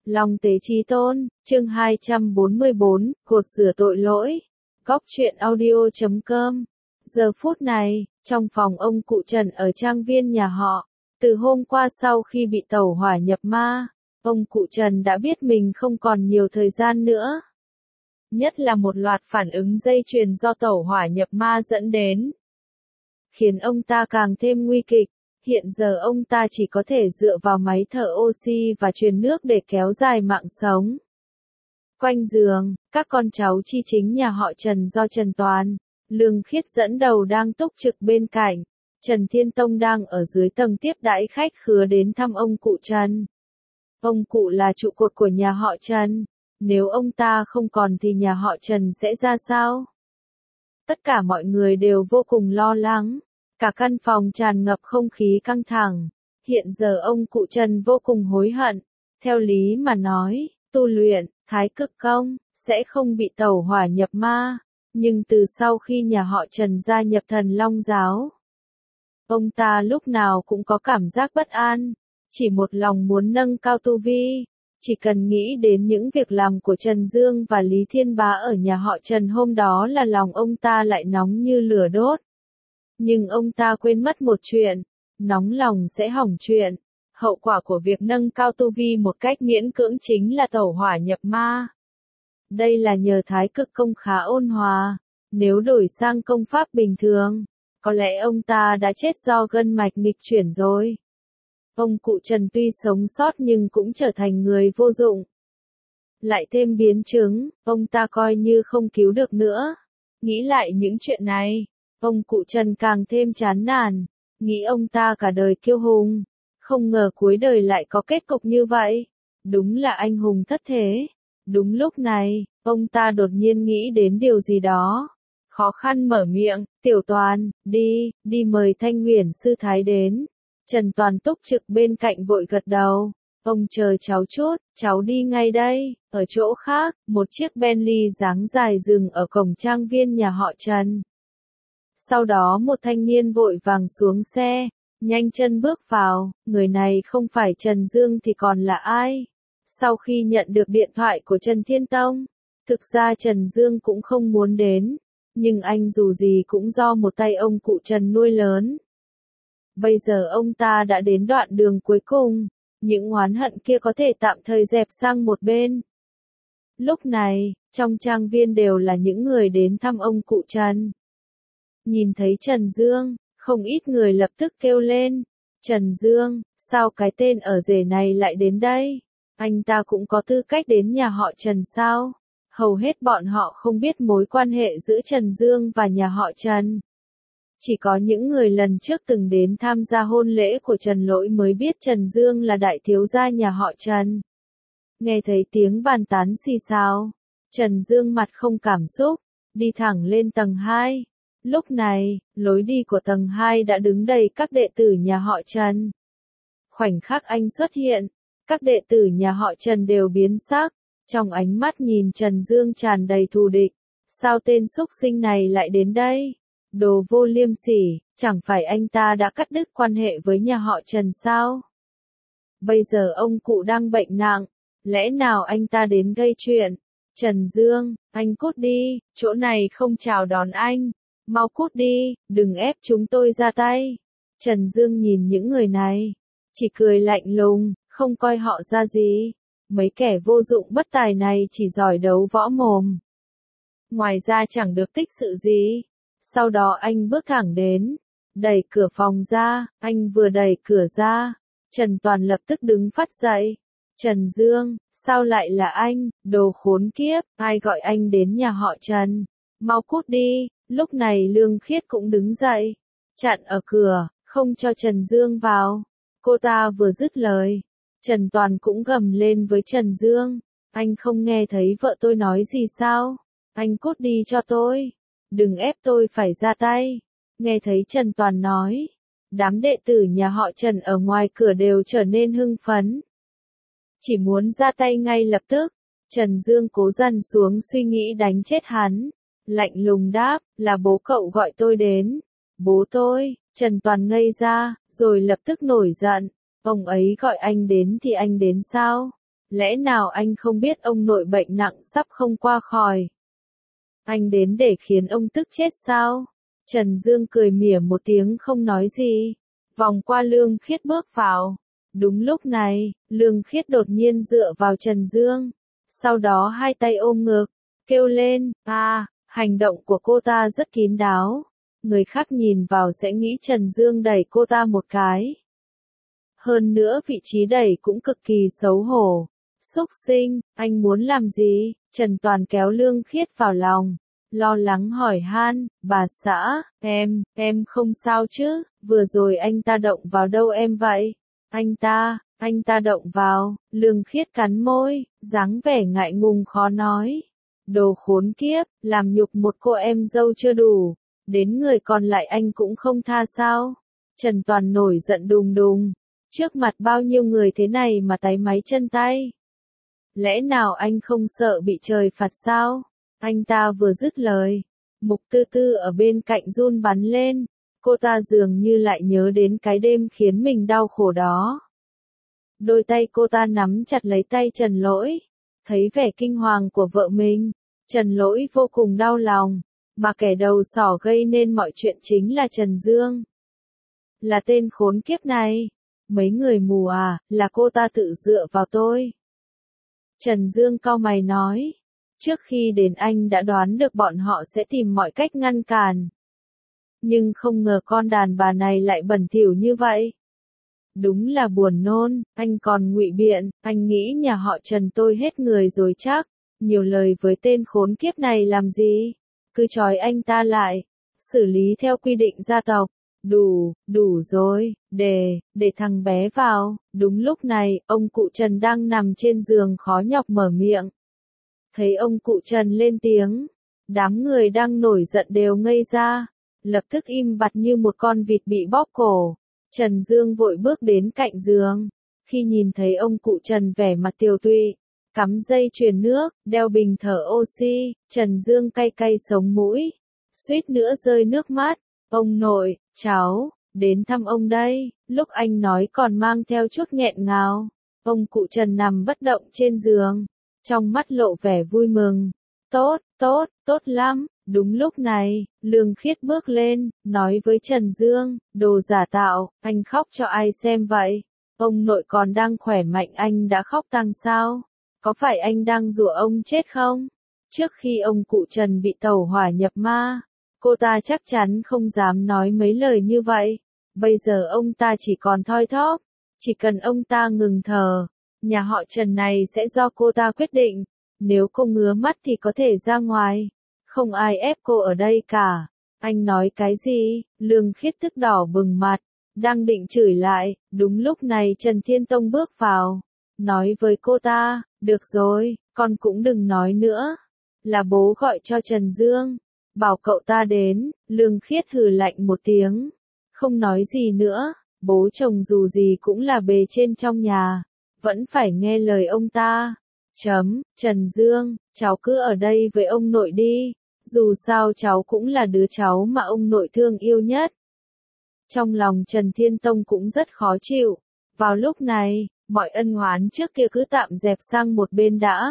Long tế chí tôn, chương 244, cột rửa tội lỗi. Góc truyện audio.com. Giờ phút này, trong phòng ông cụ Trần ở trang viên nhà họ, từ hôm qua sau khi bị tẩu hỏa nhập ma, ông cụ Trần đã biết mình không còn nhiều thời gian nữa. Nhất là một loạt phản ứng dây chuyền do tẩu hỏa nhập ma dẫn đến, khiến ông ta càng thêm nguy kịch. Hiện giờ ông ta chỉ có thể dựa vào máy thở oxy và truyền nước để kéo dài mạng sống. Quanh giường, các con cháu chi chính nhà họ Trần do Trần Toàn, Lương Khiết dẫn đầu đang túc trực bên cạnh. Trần Thiên Tông đang ở dưới tầng tiếp đãi khách khứa đến thăm ông cụ Trần. Ông cụ là trụ cột của nhà họ Trần. Nếu ông ta không còn thì nhà họ Trần sẽ ra sao? Tất cả mọi người đều vô cùng lo lắng. Cả căn phòng tràn ngập không khí căng thẳng. Hiện giờ ông cụ Trần vô cùng hối hận. Theo lý mà nói, tu luyện, thái cực công, sẽ không bị tẩu hỏa nhập ma. Nhưng từ sau khi nhà họ Trần gia nhập Thần Long giáo, ông ta lúc nào cũng có cảm giác bất an. Chỉ một lòng muốn nâng cao tu vi. Chỉ cần nghĩ đến những việc làm của Trần Dương và Lý Thiên Bá ở nhà họ Trần hôm đó là lòng ông ta lại nóng như lửa đốt. Nhưng ông ta quên mất một chuyện, nóng lòng sẽ hỏng chuyện. Hậu quả của việc nâng cao tu vi một cách miễn cưỡng chính là tẩu hỏa nhập ma. Đây là nhờ thái cực công khá ôn hòa. Nếu đổi sang công pháp bình thường, có lẽ ông ta đã chết do gân mạch nghịch chuyển rồi. Ông cụ Trần tuy sống sót nhưng cũng trở thành người vô dụng. Lại thêm biến chứng, ông ta coi như không cứu được nữa. Nghĩ lại những chuyện này, ông cụ Trần càng thêm chán nản. Nghĩ ông ta cả đời kiêu hùng, không ngờ cuối đời lại có kết cục như vậy. Đúng là anh hùng thất thế. Đúng lúc này, ông ta đột nhiên nghĩ đến điều gì đó. Khó khăn mở miệng, Tiểu Toàn, đi mời Thanh Huyền sư thái đến. Trần Toàn túc trực bên cạnh vội gật đầu. Ông chờ cháu chút, cháu đi ngay đây. Ở chỗ khác, một chiếc Bentley dáng dài dừng ở cổng trang viên nhà họ Trần. Sau đó một thanh niên vội vàng xuống xe, nhanh chân bước vào. Người này không phải Trần Dương thì còn là ai? Sau khi nhận được điện thoại của Trần Thiên Tông, thực ra Trần Dương cũng không muốn đến, nhưng anh dù gì cũng do một tay ông cụ Trần nuôi lớn. Bây giờ ông ta đã đến đoạn đường cuối cùng, những oán hận kia có thể tạm thời dẹp sang một bên. Lúc này, trong trang viên đều là những người đến thăm ông cụ Trần. Nhìn thấy Trần Dương, không ít người lập tức kêu lên. Trần Dương, sao cái tên ở rể này lại đến đây? Anh ta cũng có tư cách đến nhà họ Trần sao? Hầu hết bọn họ không biết mối quan hệ giữa Trần Dương và nhà họ Trần. Chỉ có những người lần trước từng đến tham gia hôn lễ của Trần Lỗi mới biết Trần Dương là đại thiếu gia nhà họ Trần. Nghe thấy tiếng bàn tán xì xào, Trần Dương mặt không cảm xúc, đi thẳng lên tầng 2. Lúc này, lối đi của tầng 2 đã đứng đầy các đệ tử nhà họ Trần. Khoảnh khắc anh xuất hiện, các đệ tử nhà họ Trần đều biến sắc, trong ánh mắt nhìn Trần Dương tràn đầy thù địch. Sao tên xúc sinh này lại đến đây? Đồ vô liêm sỉ, chẳng phải anh ta đã cắt đứt quan hệ với nhà họ Trần sao? Bây giờ ông cụ đang bệnh nặng, lẽ nào anh ta đến gây chuyện? Trần Dương, anh cút đi, chỗ này không chào đón anh. Mau cút đi, đừng ép chúng tôi ra tay. Trần Dương nhìn những người này, chỉ cười lạnh lùng, không coi họ ra gì. Mấy kẻ vô dụng bất tài này chỉ giỏi đấu võ mồm. Ngoài ra chẳng được tích sự gì. Sau đó anh bước thẳng đến, đẩy cửa phòng ra. Anh vừa đẩy cửa ra, Trần Toàn lập tức đứng phắt dậy. Trần Dương, sao lại là anh? Đồ khốn kiếp, ai gọi anh đến nhà họ Trần? Mau cút đi. Lúc này Lương Khiết cũng đứng dậy, chặn ở cửa, không cho Trần Dương vào. Cô ta vừa dứt lời, Trần Toàn cũng gầm lên với Trần Dương. Anh không nghe thấy vợ tôi nói gì sao? Anh cút đi cho tôi. Đừng ép tôi phải ra tay. Nghe thấy Trần Toàn nói, đám đệ tử nhà họ Trần ở ngoài cửa đều trở nên hưng phấn. Chỉ muốn ra tay ngay lập tức. Trần Dương cố dằn xuống suy nghĩ đánh chết hắn. Lạnh lùng đáp, là bố cậu gọi tôi đến. Bố tôi? Trần Toàn ngây ra, rồi lập tức nổi giận. Ông ấy gọi anh đến thì anh đến sao? Lẽ nào anh không biết ông nội bệnh nặng sắp không qua khỏi? Anh đến để khiến ông tức chết sao? Trần Dương cười mỉa một tiếng không nói gì. Vòng qua Lương Khiết bước vào. Đúng lúc này, Lương Khiết đột nhiên dựa vào Trần Dương. Sau đó hai tay ôm ngực, kêu lên, hành động của cô ta rất kín đáo. Người khác nhìn vào sẽ nghĩ Trần Dương đẩy cô ta một cái. Hơn nữa vị trí đẩy cũng cực kỳ xấu hổ. Xúc sinh, anh muốn làm gì? Trần Toàn kéo Lương Khiết vào lòng. Lo lắng hỏi han, bà xã, em không sao chứ, vừa rồi anh ta động vào đâu em vậy? Anh ta động vào, Lương Khiết cắn môi, dáng vẻ ngại ngùng khó nói. Đồ khốn kiếp, làm nhục một cô em dâu chưa đủ, đến người còn lại anh cũng không tha sao? Trần Toàn nổi giận đùng đùng, trước mặt bao nhiêu người thế này mà táy máy chân tay. Lẽ nào anh không sợ bị trời phạt sao? Anh ta vừa dứt lời, Mục Tư Tư ở bên cạnh run bắn lên, cô ta dường như lại nhớ đến cái đêm khiến mình đau khổ đó. Đôi tay cô ta nắm chặt lấy tay Trần Lỗi, thấy vẻ kinh hoàng của vợ mình, Trần Lỗi vô cùng đau lòng, mà kẻ đầu sỏ gây nên mọi chuyện chính là Trần Dương. Là tên khốn kiếp này, mấy người mù à, là cô ta tự dựa vào tôi. Trần Dương cau mày nói. Trước khi đến anh đã đoán được bọn họ sẽ tìm mọi cách ngăn cản. Nhưng không ngờ con đàn bà này lại bẩn thỉu như vậy. Đúng là buồn nôn, anh còn ngụy biện, anh nghĩ nhà họ Trần tôi hết người rồi chắc. Nhiều lời với tên khốn kiếp này làm gì? Cứ trói anh ta lại, xử lý theo quy định gia tộc. Đủ rồi, để thằng bé vào. Đúng lúc này, ông cụ Trần đang nằm trên giường khó nhọc mở miệng. Thấy ông cụ Trần lên tiếng, đám người đang nổi giận đều ngây ra, lập tức im bặt như một con vịt bị bóp cổ. Trần Dương vội bước đến cạnh giường, khi nhìn thấy ông cụ Trần vẻ mặt tiều tụy, cắm dây truyền nước, đeo bình thở oxy, Trần Dương cay cay sống mũi, suýt nữa rơi nước mắt. Ông nội, cháu, đến thăm ông đây, lúc anh nói còn mang theo chút nghẹn ngào. Ông cụ Trần nằm bất động trên giường, trong mắt lộ vẻ vui mừng. Tốt lắm. Đúng lúc này, Lương Khiết bước lên, nói với Trần Dương, đồ giả tạo, anh khóc cho ai xem vậy? Ông nội còn đang khỏe mạnh anh đã khóc tăng sao? Có phải anh đang rủa ông chết không? Trước khi ông cụ Trần bị tẩu hỏa nhập ma, cô ta chắc chắn không dám nói mấy lời như vậy. Bây giờ ông ta chỉ còn thoi thóp, chỉ cần ông ta ngừng thở, nhà họ Trần này sẽ do cô ta quyết định. Nếu cô ngứa mắt thì có thể ra ngoài. Không ai ép cô ở đây cả. Anh nói cái gì? Lương Khiết tức đỏ bừng mặt, đang định chửi lại. Đúng lúc này Trần Thiên Tông bước vào, nói với cô ta, được rồi, con cũng đừng nói nữa. Là bố gọi cho Trần Dương, bảo cậu ta đến. Lương Khiết hừ lạnh một tiếng, không nói gì nữa. Bố chồng dù gì cũng là bề trên trong nhà, vẫn phải nghe lời ông ta. Trần Dương, cháu cứ ở đây với ông nội đi, dù sao cháu cũng là đứa cháu mà ông nội thương yêu nhất. Trong lòng Trần Thiên Tông cũng rất khó chịu. Vào lúc này, mọi ân oán trước kia cứ tạm dẹp sang một bên đã.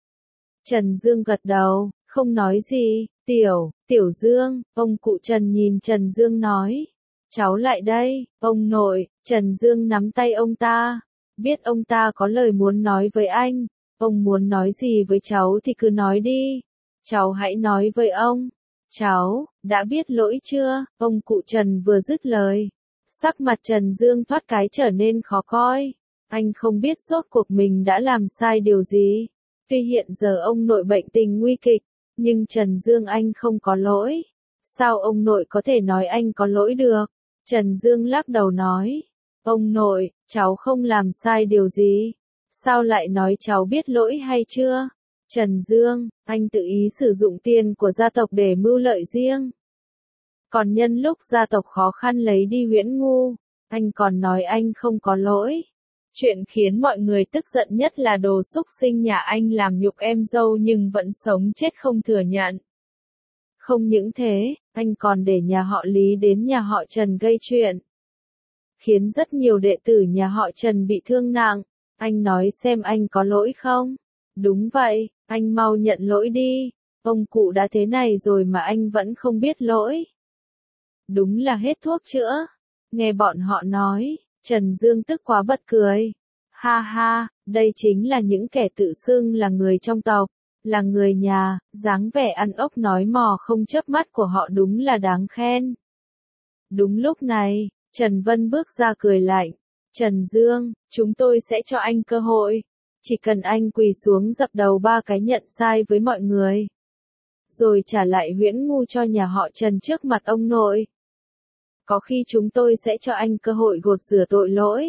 Trần Dương gật đầu, không nói gì. Tiểu Dương, ông cụ Trần nhìn Trần Dương nói. Cháu lại đây, ông nội. Trần Dương nắm tay ông ta, biết ông ta có lời muốn nói với anh. Ông muốn nói gì với cháu thì cứ nói đi. Cháu hãy nói với ông. Cháu, đã biết lỗi chưa? Ông cụ Trần vừa dứt lời, sắc mặt Trần Dương thoát cái trở nên khó coi. Anh không biết rốt cuộc mình đã làm sai điều gì. Tuy hiện giờ ông nội bệnh tình nguy kịch, nhưng Trần Dương anh không có lỗi. Sao ông nội có thể nói anh có lỗi được? Trần Dương lắc đầu nói. Ông nội, cháu không làm sai điều gì. Sao lại nói cháu biết lỗi hay chưa? Trần Dương, anh tự ý sử dụng tiền của gia tộc để mưu lợi riêng. Còn nhân lúc gia tộc khó khăn lấy đi Huyễn Ngu, anh còn nói anh không có lỗi. Chuyện khiến mọi người tức giận nhất là đồ xúc sinh nhà anh làm nhục em dâu nhưng vẫn sống chết không thừa nhận. Không những thế, anh còn để nhà họ Lý đến nhà họ Trần gây chuyện, khiến rất nhiều đệ tử nhà họ Trần bị thương nặng. Anh nói xem anh có lỗi không? Đúng vậy, anh mau nhận lỗi đi. Ông cụ đã thế này rồi mà anh vẫn không biết lỗi. Đúng là hết thuốc chữa. Nghe bọn họ nói, Trần Dương tức quá bật cười. Ha ha, đây chính là những kẻ tự xưng là người trong tộc, là người nhà, dáng vẻ ăn ốc nói mò không chớp mắt của họ đúng là đáng khen. Đúng lúc này, Trần Vân bước ra cười lạnh. Trần Dương, chúng tôi sẽ cho anh cơ hội. Chỉ cần anh quỳ xuống dập đầu 3 cái nhận sai với mọi người. Rồi trả lại huyễn ngu cho nhà họ Trần trước mặt ông nội. Có khi chúng tôi sẽ cho anh cơ hội gột rửa tội lỗi.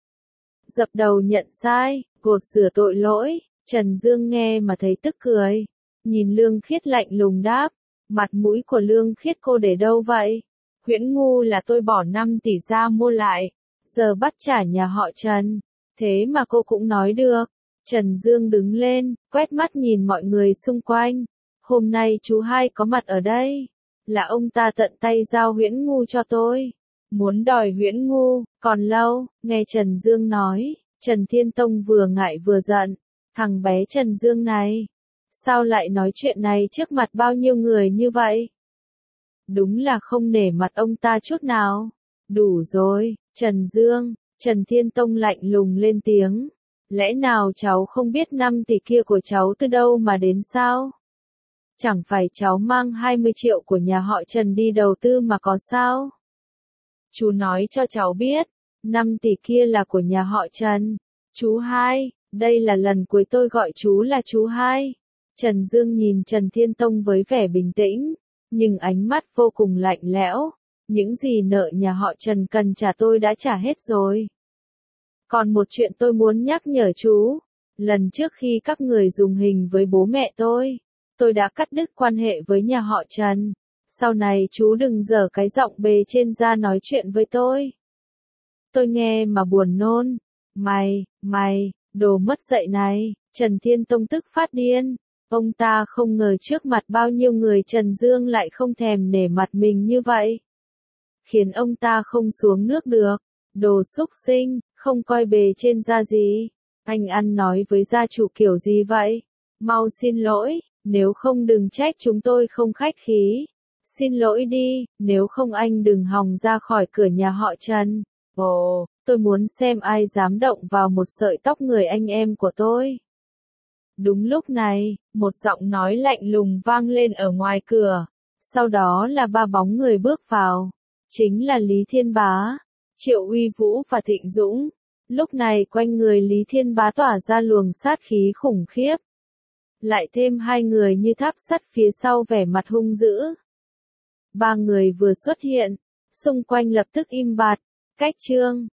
Dập đầu nhận sai, gột rửa tội lỗi. Trần Dương nghe mà thấy tức cười. Nhìn Lương Khiết lạnh lùng đáp. Mặt mũi của Lương Khiết cô để đâu vậy? Huyễn ngu là tôi bỏ 5 tỷ ra mua lại. Giờ bắt trả nhà họ Trần. Thế mà cô cũng nói được. Trần Dương đứng lên, quét mắt nhìn mọi người xung quanh. Hôm nay chú hai có mặt ở đây. Là ông ta tận tay giao huyễn ngu cho tôi. Muốn đòi huyễn ngu, còn lâu, nghe Trần Dương nói. Trần Thiên Tông vừa ngại vừa giận. Thằng bé Trần Dương này. Sao lại nói chuyện này trước mặt bao nhiêu người như vậy? Đúng là không nể mặt ông ta chút nào. Đủ rồi, Trần Dương. Trần Thiên Tông lạnh lùng lên tiếng. Lẽ nào cháu không biết 5 tỷ kia của cháu từ đâu mà đến sao? Chẳng phải cháu mang 20 triệu của nhà họ Trần đi đầu tư mà có sao? Chú nói cho cháu biết, 5 tỷ kia là của nhà họ Trần. Chú hai, đây là lần cuối tôi gọi chú là chú hai. Trần Dương nhìn Trần Thiên Tông với vẻ bình tĩnh, nhưng ánh mắt vô cùng lạnh lẽo. Những gì nợ nhà họ Trần cần trả tôi đã trả hết rồi. Còn một chuyện tôi muốn nhắc nhở chú. Lần trước khi các người dùng hình với bố mẹ tôi đã cắt đứt quan hệ với nhà họ Trần. Sau này chú đừng giở cái giọng bề trên ra nói chuyện với tôi. Tôi nghe mà buồn nôn. Mày, đồ mất dạy này. Trần Thiên Tông tức phát điên. Ông ta không ngờ trước mặt bao nhiêu người Trần Dương lại không thèm nể mặt mình như vậy. Khiến ông ta không xuống nước được. Đồ xúc sinh, không coi bề trên ra gì. Anh ăn nói với gia chủ kiểu gì vậy? Mau xin lỗi, nếu không đừng trách chúng tôi không khách khí. Xin lỗi đi, nếu không anh đừng hòng ra khỏi cửa nhà họ Trần. Ồ, tôi muốn xem ai dám động vào một sợi tóc người anh em của tôi. Đúng lúc này, một giọng nói lạnh lùng vang lên ở ngoài cửa. Sau đó là 3 bóng người bước vào. Chính là Lý Thiên Bá, Triệu Uy Vũ và Thịnh Dũng. Lúc này quanh người Lý Thiên Bá tỏa ra luồng sát khí khủng khiếp. Lại thêm 2 người như tháp sắt phía sau vẻ mặt hung dữ. 3 người vừa xuất hiện, xung quanh lập tức im bặt. Cách chương